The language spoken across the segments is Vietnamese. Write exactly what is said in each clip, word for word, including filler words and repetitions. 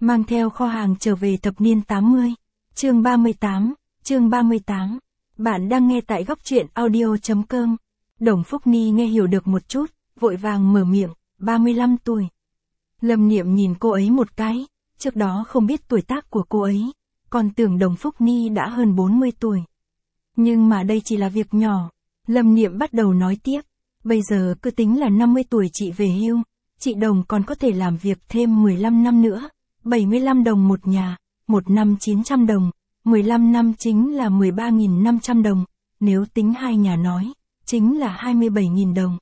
mang theo kho hàng trở về thập niên tám mươi. Chương ba mươi tám, chương ba mươi tám. Bạn đang nghe tại góc truyện audio chấm com. Đồng Phúc Ni nghe hiểu được một chút, vội vàng mở miệng, ba mươi lăm tuổi. Lâm Niệm nhìn cô ấy một cái, trước đó không biết tuổi tác của cô ấy, còn tưởng Đồng Phúc Ni đã hơn bốn mươi tuổi. Nhưng mà đây chỉ là việc nhỏ. Lâm Niệm bắt đầu nói tiếp, bây giờ cứ tính là năm mươi tuổi chị về hưu, chị Đồng còn có thể làm việc thêm mười lăm năm nữa, bảy mươi lăm đồng một nhà, một năm chín trăm đồng, mười lăm năm chính là mười ba nghìn năm trăm đồng, nếu tính hai nhà nói, chính là hai mươi bảy nghìn đồng.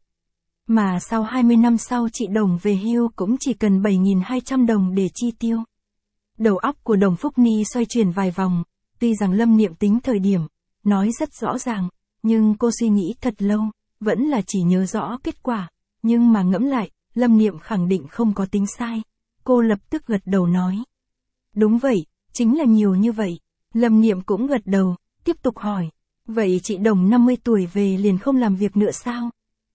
Mà sau hai mươi năm sau chị Đồng về hưu cũng chỉ cần bảy nghìn hai trăm đồng để chi tiêu. Đầu óc của Đồng Phúc Ni xoay chuyển vài vòng, tuy rằng Lâm Niệm tính thời điểm, nói rất rõ ràng, nhưng cô suy nghĩ thật lâu, vẫn là chỉ nhớ rõ kết quả, nhưng mà ngẫm lại, Lâm Niệm khẳng định không có tính sai. Cô lập tức gật đầu nói. Đúng vậy, chính là nhiều như vậy. Lâm Niệm cũng gật đầu, tiếp tục hỏi. Vậy chị Đồng năm mươi tuổi về liền không làm việc nữa sao?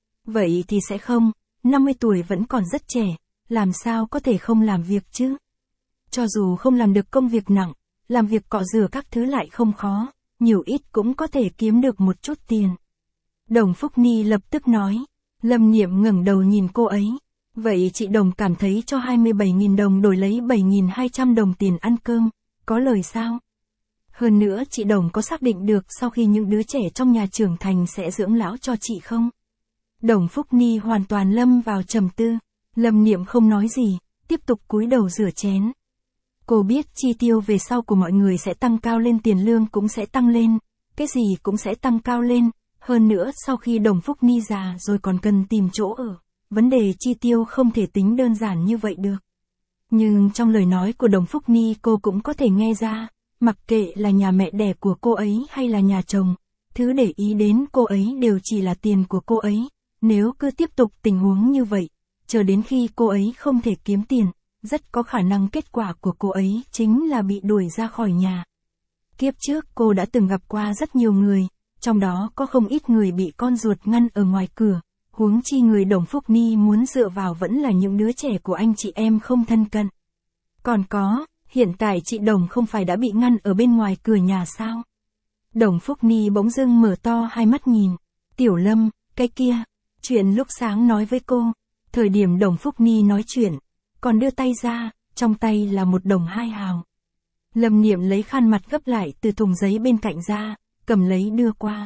Vậy thì sẽ không, năm mươi tuổi vẫn còn rất trẻ, làm sao có thể không làm việc chứ? Cho dù không làm được công việc nặng, làm việc cọ rửa các thứ lại không khó, nhiều ít cũng có thể kiếm được một chút tiền. Đồng Phúc Ni lập tức nói. Lâm Niệm ngẩng đầu nhìn cô ấy. Vậy chị Đồng cảm thấy cho hai mươi bảy nghìn đồng đổi lấy bảy nghìn hai trăm đồng tiền ăn cơm, có lời sao? Hơn nữa chị Đồng có xác định được sau khi những đứa trẻ trong nhà trưởng thành sẽ dưỡng lão cho chị không? Đồng Phúc Ni hoàn toàn lâm vào trầm tư. Lâm Niệm không nói gì, tiếp tục cúi đầu rửa chén. Cô biết chi tiêu về sau của mọi người sẽ tăng cao lên, tiền lương cũng sẽ tăng lên, cái gì cũng sẽ tăng cao lên, hơn nữa sau khi Đồng Phúc Ni già rồi còn cần tìm chỗ ở, vấn đề chi tiêu không thể tính đơn giản như vậy được. Nhưng trong lời nói của Đồng Phúc Ni cô cũng có thể nghe ra, mặc kệ là nhà mẹ đẻ của cô ấy hay là nhà chồng, thứ để ý đến cô ấy đều chỉ là tiền của cô ấy, nếu cứ tiếp tục tình huống như vậy, chờ đến khi cô ấy không thể kiếm tiền, rất có khả năng kết quả của cô ấy chính là bị đuổi ra khỏi nhà. Kiếp trước cô đã từng gặp qua rất nhiều người, trong đó có không ít người bị con ruột ngăn ở ngoài cửa, huống chi người Đồng Phúc Ni muốn dựa vào vẫn là những đứa trẻ của anh chị em không thân cận. Còn có, hiện tại chị Đồng không phải đã bị ngăn ở bên ngoài cửa nhà sao? Đồng Phúc Ni bỗng dưng mở to hai mắt nhìn. Tiểu Lâm, cái kia, chuyện lúc sáng nói với cô, thời điểm Đồng Phúc Ni nói chuyện, còn đưa tay ra, trong tay là một đồng hai hào. Lâm Niệm lấy khăn mặt gấp lại từ thùng giấy bên cạnh ra, cầm lấy đưa qua.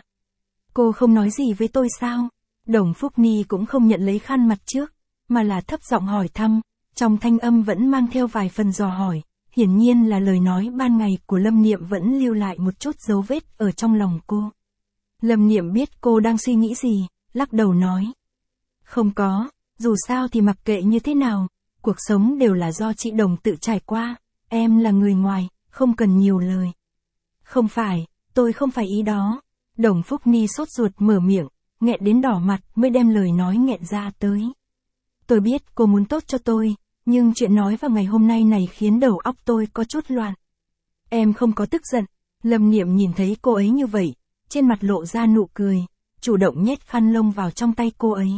Cô không nói gì với tôi sao? Đồng Phúc Ni cũng không nhận lấy khăn mặt trước, mà là thấp giọng hỏi thăm, trong thanh âm vẫn mang theo vài phần dò hỏi, hiển nhiên là lời nói ban ngày của Lâm Niệm vẫn lưu lại một chút dấu vết ở trong lòng cô. Lâm Niệm biết cô đang suy nghĩ gì, lắc đầu nói. Không có, dù sao thì mặc kệ như thế nào, cuộc sống đều là do chị Đồng tự trải qua, em là người ngoài, không cần nhiều lời. Không phải, tôi không phải ý đó. Đồng Phúc Ni sốt ruột mở miệng, nghẹn đến đỏ mặt mới đem lời nói nghẹn ra tới. Tôi biết cô muốn tốt cho tôi, nhưng chuyện nói vào ngày hôm nay này khiến đầu óc tôi có chút loạn. Em không có tức giận. Lâm Niệm nhìn thấy cô ấy như vậy, trên mặt lộ ra nụ cười, chủ động nhét khăn lông vào trong tay cô ấy.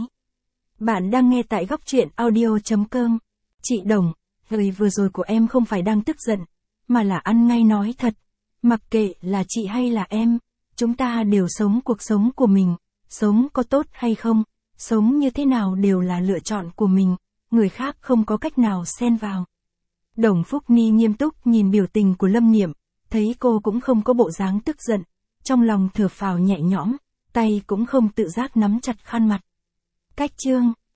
Bạn đang nghe tại góc truyện audio chấm com. Chị Đồng, lời vừa rồi của em không phải đang tức giận, mà là ăn ngay nói thật. Mặc kệ là chị hay là em, chúng ta đều sống cuộc sống của mình, sống có tốt hay không, sống như thế nào đều là lựa chọn của mình, người khác không có cách nào xen vào. Đồng Phúc Ni nghiêm túc nhìn biểu tình của Lâm Niệm, thấy cô cũng không có bộ dáng tức giận, trong lòng thở phào nhẹ nhõm, tay cũng không tự giác nắm chặt khăn mặt. Cách chương